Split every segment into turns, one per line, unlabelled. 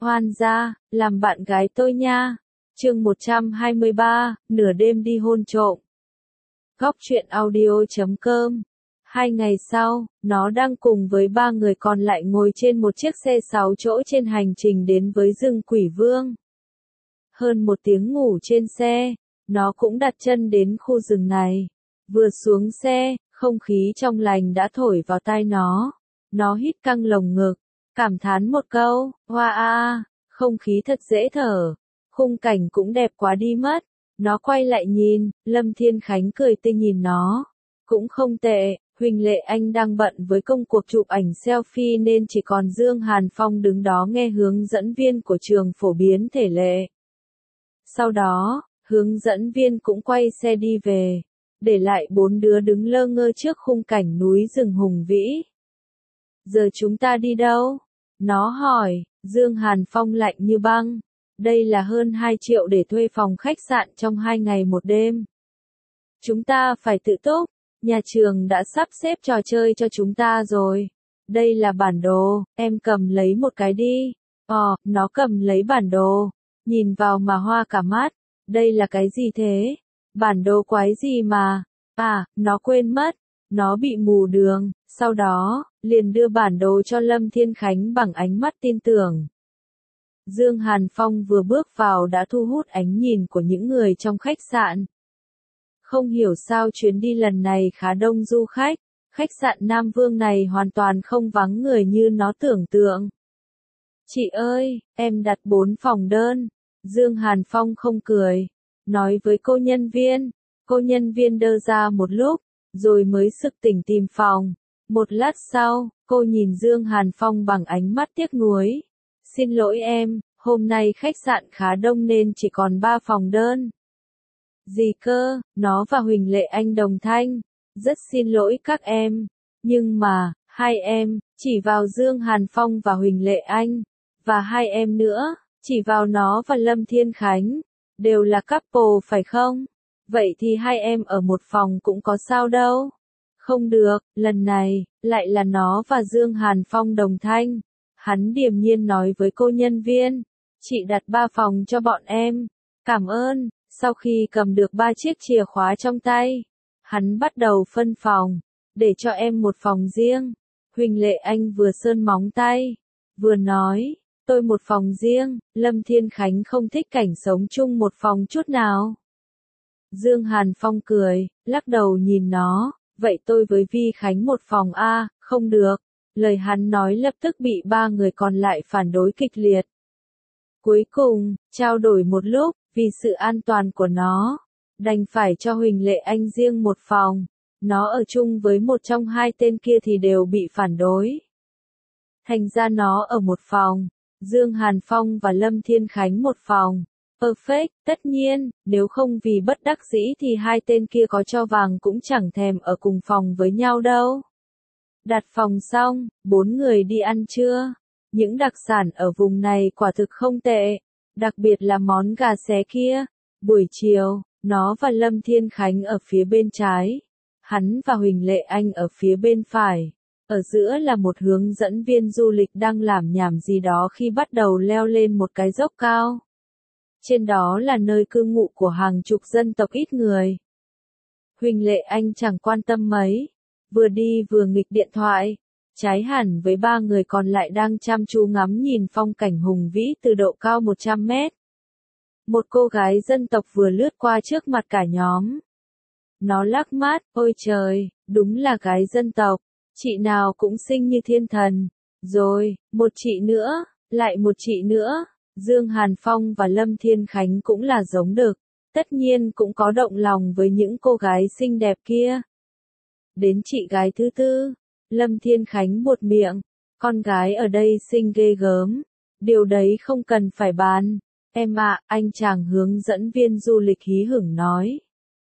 Hoan gia, làm bạn gái tôi nha. Chương 123, nửa đêm đi hôn trộm. Góc truyện audio.com. 2 ngày sau, nó đang cùng với 3 người còn lại ngồi trên một chiếc xe 6 chỗ trên hành trình đến với rừng Quỷ Vương. Hơn 1 tiếng ngủ trên xe, nó cũng đặt chân đến khu rừng này. Vừa xuống xe, không khí trong lành đã thổi vào tai nó. Nó hít căng lồng ngực, cảm thán một câu, hoa a, không khí thật dễ thở. Khung cảnh cũng đẹp quá đi mất. Nó quay lại nhìn, Lâm Thiên Khánh cười tươi nhìn nó. Cũng không tệ, Huỳnh Lệ Anh đang bận với công cuộc chụp ảnh selfie nên chỉ còn Dương Hàn Phong đứng đó nghe hướng dẫn viên của trường phổ biến thể lệ. Sau đó, hướng dẫn viên cũng quay xe đi về, để lại 4 đứa đứng lơ ngơ trước khung cảnh núi rừng hùng vĩ. Giờ chúng ta đi đâu? Nó hỏi. Dương Hàn Phong lạnh như băng. Đây là hơn 2 triệu để thuê phòng khách sạn trong 2 ngày 1 đêm. Chúng ta phải tự túc. Nhà trường đã sắp xếp trò chơi cho chúng ta rồi. Đây là bản đồ, em cầm lấy một cái đi. Nó cầm lấy bản đồ. Nhìn vào mà hoa cả mắt. Đây là cái gì thế? Bản đồ quái gì mà? Nó quên mất. Nó bị mù đường. Sau đó, liền đưa bản đồ cho Lâm Thiên Khánh bằng ánh mắt tin tưởng. Dương Hàn Phong vừa bước vào đã thu hút ánh nhìn của những người trong khách sạn. Không hiểu sao chuyến đi lần này khá đông du khách, khách sạn Nam Vương này hoàn toàn không vắng người như nó tưởng tượng. Chị ơi, em đặt 4 phòng đơn. Dương Hàn Phong không cười, nói với cô nhân viên. Cô nhân viên đơ ra một lúc, rồi mới sực tỉnh tìm phòng. Một lát sau, cô nhìn Dương Hàn Phong bằng ánh mắt tiếc nuối. Xin lỗi em, hôm nay khách sạn khá đông nên chỉ còn 3 phòng đơn. Gì cơ, nó và Huỳnh Lệ Anh đồng thanh. Rất xin lỗi các em. Nhưng mà, 2 em, chỉ vào Dương Hàn Phong và Huỳnh Lệ Anh. Và 2 em nữa, chỉ vào nó và Lâm Thiên Khánh. Đều là couple phải không? Vậy thì 2 em ở một phòng cũng có sao đâu. Không được, lần này, lại là nó và Dương Hàn Phong đồng thanh. Hắn điềm nhiên nói với cô nhân viên. Chị đặt 3 phòng cho bọn em. Cảm ơn. Sau khi cầm được 3 chiếc chìa khóa trong tay, hắn bắt đầu phân phòng. Để cho em một phòng riêng. Huỳnh Lệ Anh vừa sơn móng tay, vừa nói. Tôi một phòng riêng. Lâm Thiên Khánh không thích cảnh sống chung một phòng chút nào. Dương Hàn Phong cười, lắc đầu nhìn nó. Vậy tôi với Vi Khánh một phòng a, không được. Lời hắn nói lập tức bị 3 người còn lại phản đối kịch liệt. Cuối cùng, trao đổi một lúc, vì sự an toàn của nó, đành phải cho Huỳnh Lệ Anh riêng một phòng. Nó ở chung với một trong 2 tên kia thì đều bị phản đối. Thành ra nó ở một phòng, Dương Hàn Phong và Lâm Thiên Khánh một phòng. Perfect, tất nhiên, nếu không vì bất đắc dĩ thì 2 tên kia có cho vàng cũng chẳng thèm ở cùng phòng với nhau đâu. Đặt phòng xong, 4 người đi ăn trưa. Những đặc sản ở vùng này quả thực không tệ, đặc biệt là món gà xé kia. Buổi chiều, nó và Lâm Thiên Khánh ở phía bên trái, hắn và Huỳnh Lệ Anh ở phía bên phải. Ở giữa là một hướng dẫn viên du lịch đang làm nhảm gì đó khi bắt đầu leo lên một cái dốc cao. Trên đó là nơi cư ngụ của hàng chục dân tộc ít người. Huỳnh Lệ Anh chẳng quan tâm mấy, vừa đi vừa nghịch điện thoại, trái hẳn với 3 người còn lại đang chăm chú ngắm nhìn phong cảnh hùng vĩ từ độ cao 100 mét. Một cô gái dân tộc vừa lướt qua trước mặt cả nhóm. Nó lắc mắt, ôi trời, đúng là gái dân tộc, chị nào cũng xinh như thiên thần. Rồi, một chị nữa, lại một chị nữa. Dương Hàn Phong và Lâm Thiên Khánh cũng là giống đực, tất nhiên cũng có động lòng với những cô gái xinh đẹp kia. Đến chị gái thứ 4, Lâm Thiên Khánh buột miệng, con gái ở đây xinh ghê gớm, điều đấy không cần phải bàn. Em ạ, anh chàng hướng dẫn viên du lịch hí hửng nói.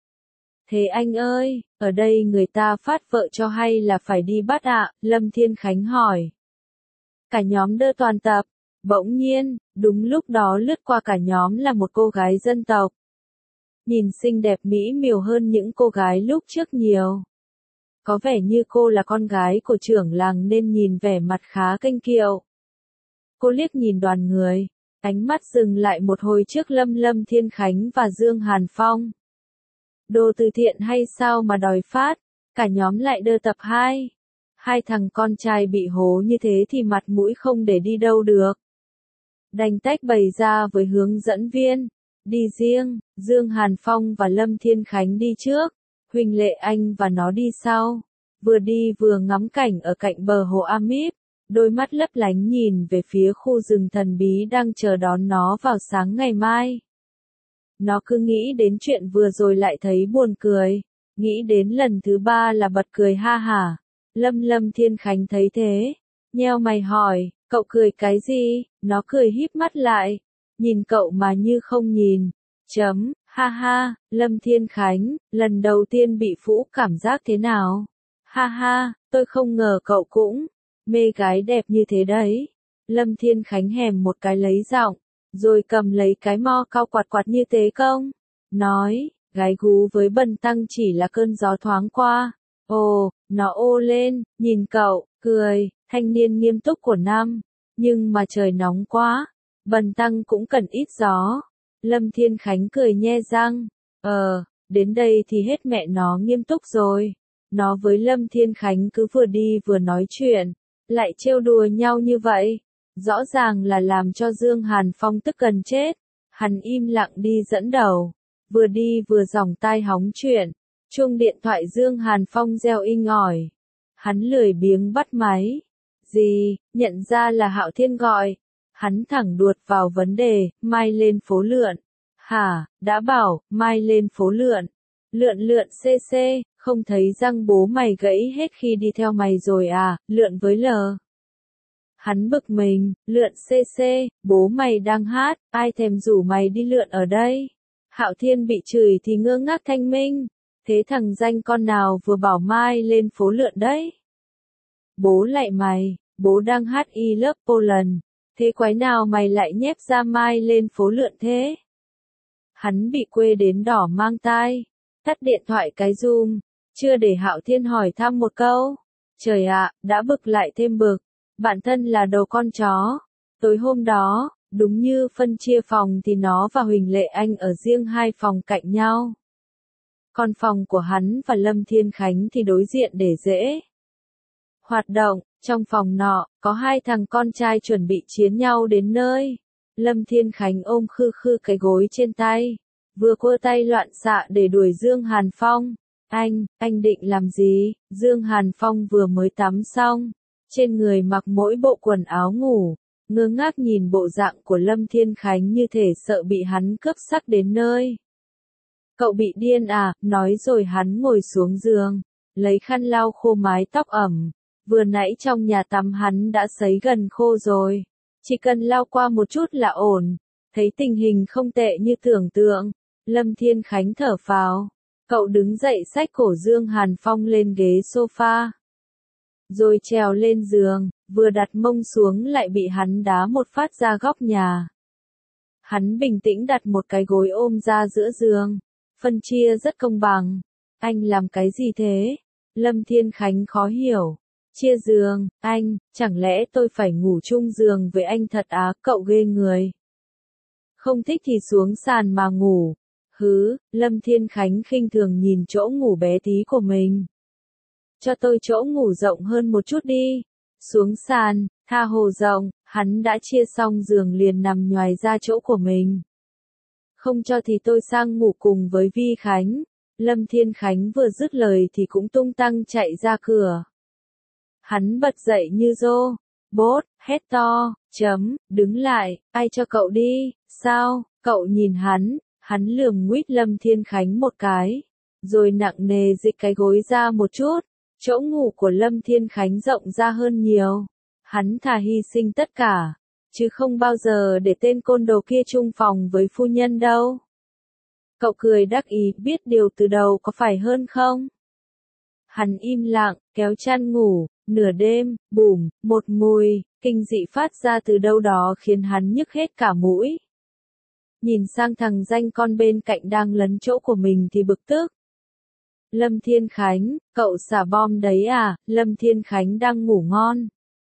Thế anh ơi, ở đây người ta phát vợ cho hay là phải đi bắt ạ? Lâm Thiên Khánh hỏi. Cả nhóm đơ toàn tập. Bỗng nhiên, đúng lúc đó lướt qua cả nhóm là một cô gái dân tộc. Nhìn xinh đẹp mỹ miều hơn những cô gái lúc trước nhiều. Có vẻ như cô là con gái của trưởng làng nên nhìn vẻ mặt khá kênh kiệu. Cô liếc nhìn đoàn người, ánh mắt dừng lại một hồi trước Lâm Thiên Khánh và Dương Hàn Phong. Đồ từ thiện hay sao mà đòi phát, cả nhóm lại đơ tập 2. Hai thằng con trai bị hố như thế thì mặt mũi không để đi đâu được. Đành tách bày ra với hướng dẫn viên, đi riêng, Dương Hàn Phong và Lâm Thiên Khánh đi trước, Huỳnh Lệ Anh và nó đi sau. Vừa đi vừa ngắm cảnh ở cạnh bờ hồ Amip, đôi mắt lấp lánh nhìn về phía khu rừng thần bí đang chờ đón nó vào sáng ngày mai. Nó cứ nghĩ đến chuyện vừa rồi lại thấy buồn cười, nghĩ đến lần thứ 3 là bật cười ha hả. Lâm Thiên Khánh thấy thế, nheo mày hỏi, cậu cười cái gì? Nó cười híp mắt lại, nhìn cậu mà như không nhìn. Ha ha, Lâm Thiên Khánh, lần đầu tiên bị phũ cảm giác thế nào? Ha ha, tôi không ngờ cậu cũng mê gái đẹp như thế đấy. Lâm Thiên Khánh hèm một cái lấy giọng, rồi cầm lấy cái mo cao quạt như thế công. Nói, gái gú với bần tăng chỉ là cơn gió thoáng qua. Ồ, nó ô lên, nhìn cậu, cười, thanh niên nghiêm túc của năm. Nhưng mà trời nóng quá, bần tăng cũng cần ít gió. Lâm Thiên Khánh cười nhe răng. Đến đây thì hết mẹ nó nghiêm túc rồi. Nó với Lâm Thiên Khánh cứ vừa đi vừa nói chuyện, lại trêu đùa nhau như vậy. Rõ ràng là làm cho Dương Hàn Phong tức gần chết. Hắn im lặng đi dẫn đầu, vừa đi vừa giỏng tai hóng chuyện. Chuông điện thoại Dương Hàn Phong reo inh ỏi. Hắn lười biếng bắt máy. Gì, nhận ra là Hạo Thiên gọi. Hắn thẳng đuột vào vấn đề, mai lên phố lượn. Hả, đã bảo, mai lên phố lượn. Lượn cc, không thấy răng bố mày gãy hết khi đi theo mày rồi à, lượn với lờ. Hắn bực mình, lượn cc, bố mày đang hát, ai thèm rủ mày đi lượn ở đây. Hạo Thiên bị chửi thì ngơ ngác thanh minh. Thế thằng danh con nào vừa bảo mai lên phố lượn đấy? Bố lại mày, bố đang hát I Love Poland. Thế quái nào mày lại nhép ra mai lên phố lượn thế? Hắn bị quê đến đỏ mang tai. Tắt điện thoại cái zoom. Chưa để Hạo Thiên hỏi thăm một câu. Trời ạ, đã bực lại thêm bực. Bản thân là đầu con chó. Tối hôm đó, đúng như phân chia phòng thì nó và Huỳnh Lệ Anh ở riêng 2 phòng cạnh nhau. Còn phòng của hắn và Lâm Thiên Khánh thì đối diện để dễ hoạt động. Trong phòng nọ, có 2 thằng con trai chuẩn bị chiến nhau đến nơi. Lâm Thiên Khánh ôm khư khư cái gối trên tay, vừa quơ tay loạn xạ để đuổi Dương Hàn Phong. Anh định làm gì? Dương Hàn Phong vừa mới tắm xong, trên người mặc mỗi bộ quần áo ngủ, ngơ ngác nhìn bộ dạng của Lâm Thiên Khánh như thể sợ bị hắn cướp sắc đến nơi. Cậu bị điên à? Nói rồi hắn ngồi xuống giường, lấy khăn lau khô mái tóc ẩm. Vừa nãy trong nhà tắm hắn đã sấy gần khô rồi, chỉ cần lau qua một chút là ổn. Thấy tình hình không tệ như tưởng tượng, Lâm Thiên Khánh thở phào. Cậu đứng dậy xách cổ Dương Hàn Phong lên ghế sofa, rồi trèo lên giường, vừa đặt mông xuống lại bị hắn đá một phát ra góc nhà. Hắn bình tĩnh đặt một cái gối ôm ra giữa giường, phân chia rất công bằng. Anh làm cái gì thế? Lâm Thiên Khánh khó hiểu. Chia giường, anh, chẳng lẽ tôi phải ngủ chung giường với anh thật á? Cậu ghê người. Không thích thì xuống sàn mà ngủ. Hứ, Lâm Thiên Khánh khinh thường nhìn chỗ ngủ bé tí của mình. Cho tôi chỗ ngủ rộng hơn một chút đi. Xuống sàn, tha hồ rộng, hắn đã chia xong giường liền nằm nhoài ra chỗ của mình. Không cho thì tôi sang ngủ cùng với Vi Khánh. Lâm Thiên Khánh vừa dứt lời thì cũng tung tăng chạy ra cửa. Hắn bật dậy như rô, bốt, hét to, đứng lại, ai cho cậu đi, sao? Cậu nhìn hắn lườm nguýt Lâm Thiên Khánh một cái, rồi nặng nề dịch cái gối ra một chút. Chỗ ngủ của Lâm Thiên Khánh rộng ra hơn nhiều. Hắn thà hy sinh tất cả, chứ không bao giờ để tên côn đồ kia chung phòng với phu nhân đâu. Cậu cười đắc ý, biết điều từ đầu có phải hơn không? Hắn im lặng, kéo chăn ngủ, nửa đêm, bùm, một mùi kinh dị phát ra từ đâu đó khiến hắn nhức hết cả mũi. Nhìn sang thằng danh con bên cạnh đang lấn chỗ của mình thì bực tức. Lâm Thiên Khánh, cậu xả bom đấy à? Lâm Thiên Khánh đang ngủ ngon.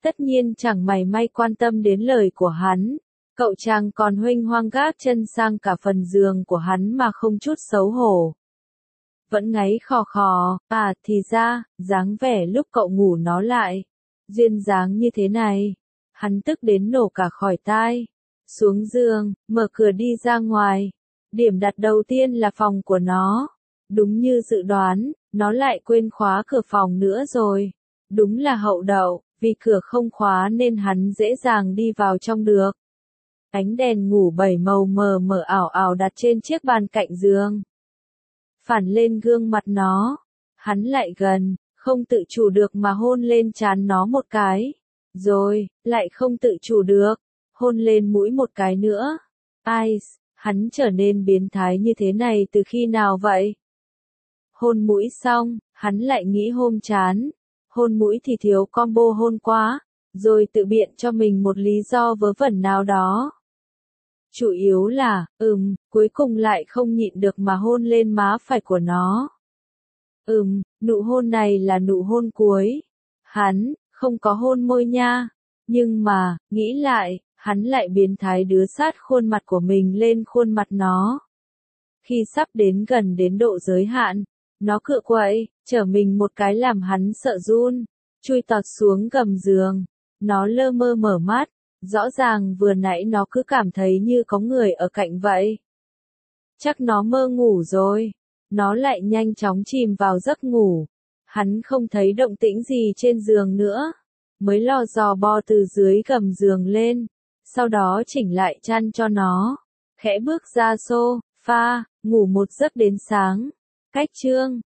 tất nhiên chẳng mảy may quan tâm đến lời của hắn. Cậu chàng còn huênh hoang gác chân sang cả phần giường của hắn mà không chút xấu hổ. Vẫn ngáy khò khò, thì ra, dáng vẻ lúc cậu ngủ nó lại. Duyên dáng như thế này. Hắn tức đến nổ cả khỏi tai. Xuống giường, mở cửa đi ra ngoài. Điểm đặt đầu tiên là phòng của nó. Đúng như dự đoán, nó lại quên khóa cửa phòng nữa rồi. Đúng là hậu đậu, vì cửa không khóa nên hắn dễ dàng đi vào trong được. Ánh đèn ngủ 7 màu mờ mờ ảo ảo đặt trên chiếc bàn cạnh giường. Phản lên gương mặt nó. Hắn lại gần, không tự chủ được mà hôn lên trán nó một cái. Rồi, lại không tự chủ được, hôn lên mũi một cái nữa. Ice, hắn trở nên biến thái như thế này từ khi nào vậy? Hôn mũi xong, hắn lại nghĩ hôn trán. Hôn mũi thì thiếu combo hôn quá, rồi tự biện cho mình một lý do vớ vẩn nào đó. Chủ yếu là, cuối cùng lại không nhịn được mà hôn lên má phải của nó. Nụ hôn này là nụ hôn cuối. Hắn, không có hôn môi nha. Nhưng mà, nghĩ lại, hắn lại biến thái đứa sát khuôn mặt của mình lên khuôn mặt nó. Khi sắp đến gần đến độ giới hạn, nó cựa quậy, trở mình một cái làm hắn sợ run, chui tọt xuống gầm giường. Nó lơ mơ mở mắt, rõ ràng vừa nãy nó cứ cảm thấy như có người ở cạnh vậy. Chắc nó mơ ngủ rồi. Nó lại nhanh chóng chìm vào giấc ngủ. Hắn không thấy động tĩnh gì trên giường nữa. Mới lò dò bò từ dưới gầm giường lên. Sau đó chỉnh lại chăn cho nó. Khẽ bước ra sofa, ngủ một giấc đến sáng. Cách chương